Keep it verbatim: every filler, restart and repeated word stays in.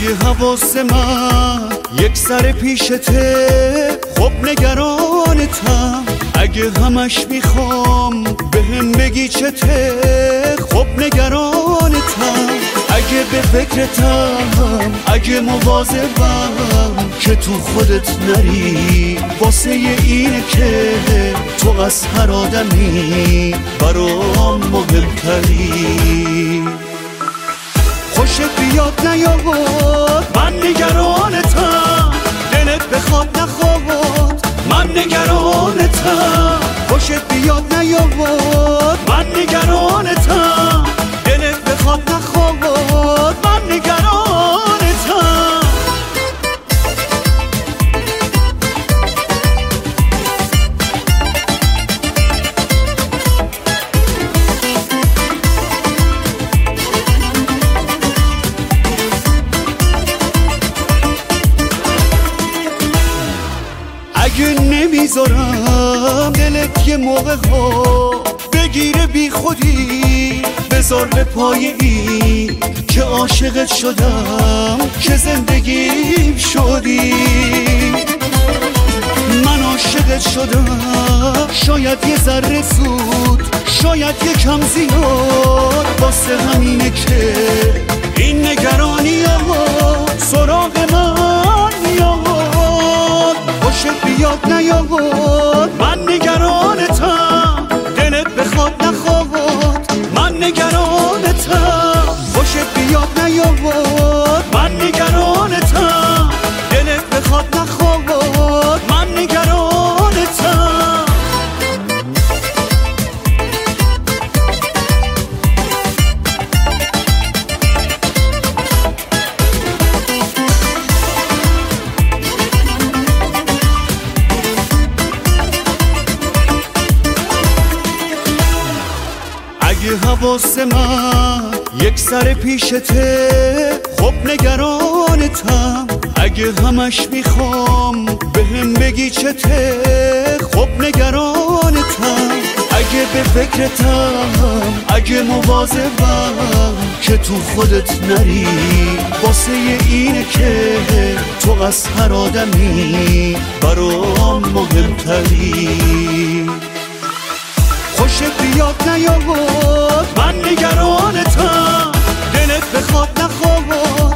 اگه حواس من یک سر پیشته خب نگرانتم، اگه همش میخوام بهم بگی چته خب نگرانتم، اگه به فکرتم اگه مواظبم که تو خودت نری، واسه اینه که تو از هر آدمی برام مهمتری. خوشت بیاد نیاد من نگرانتم، دلت بخواد نخواد من نگرانتم. خوشت بیاد نیاد من نگرانتم، دلت بخواد نخواد من نگرانتم. اگه نمیذارم دلت یه موقع ها بگیره بی خودی، بذار به پای این که عاشقت شدم که زندگیم شدی. من عاشقت شدم شاید یه ذره زود، شاید یکم زیاد، واسه همینه که این نگرانی ها سراغ من میاد. خوشت بیاد نیاد من نگرانتم، دلت بخواد نخواد من نگرانتم. خوشت بیاد نیاد من نگرانتم، دلت بخواد نخواد من نگرانتم. اگه حواس من یک سر پیشته خب نگرانتم، اگه همش میخوام بهم بگی چته خب نگرانتم، اگه به فکرتم اگه مواظبم که تو خودت نری، واسه اینه که تو از هر آدمی برام مهمتری. خوشت بیاد نیاد من نگرانتم، دلت بخواد نخواد